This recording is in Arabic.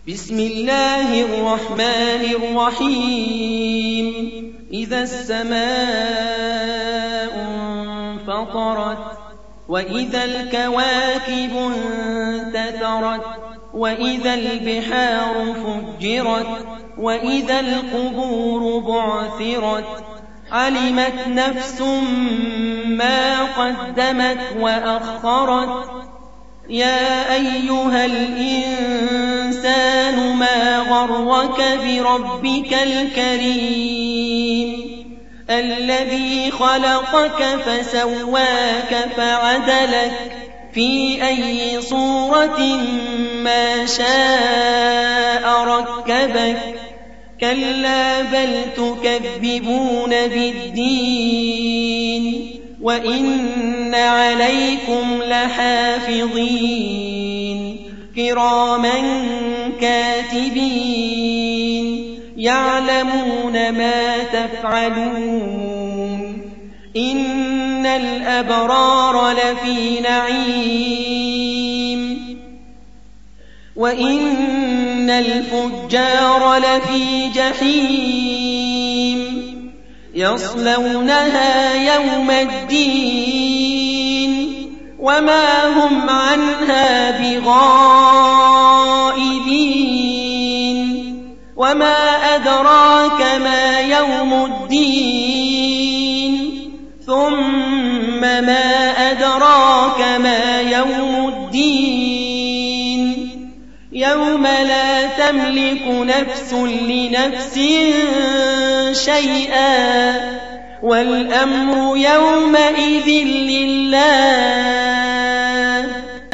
بسم الله الرحمن الرحيم إذا السماء انفطرت وإذا الكواكب انتثرت وإذا البحار فجرت وإذا القبور بعثرت علمت نفس ما قدمت وأخرت يا أيها الإنسان ما غرك بربك الكريم الذي خلقك فسواك فعدلك في أي صورة ما شاء ركبك كلا بل تكذبون بالدين وإن عليكم لحافظين كراما كاتبين يعلمون ما تفعلون إن الأبرار لفي نعيم وإن الفجار لفي جحيم يصلونها يوم الدين وما هم عنها بغائبين وما أدراك ما يوم الدين ثم ما أدراك ما يوم الدين يوم لا تملك نفس لنفس شيئا والأمر يومئذ لله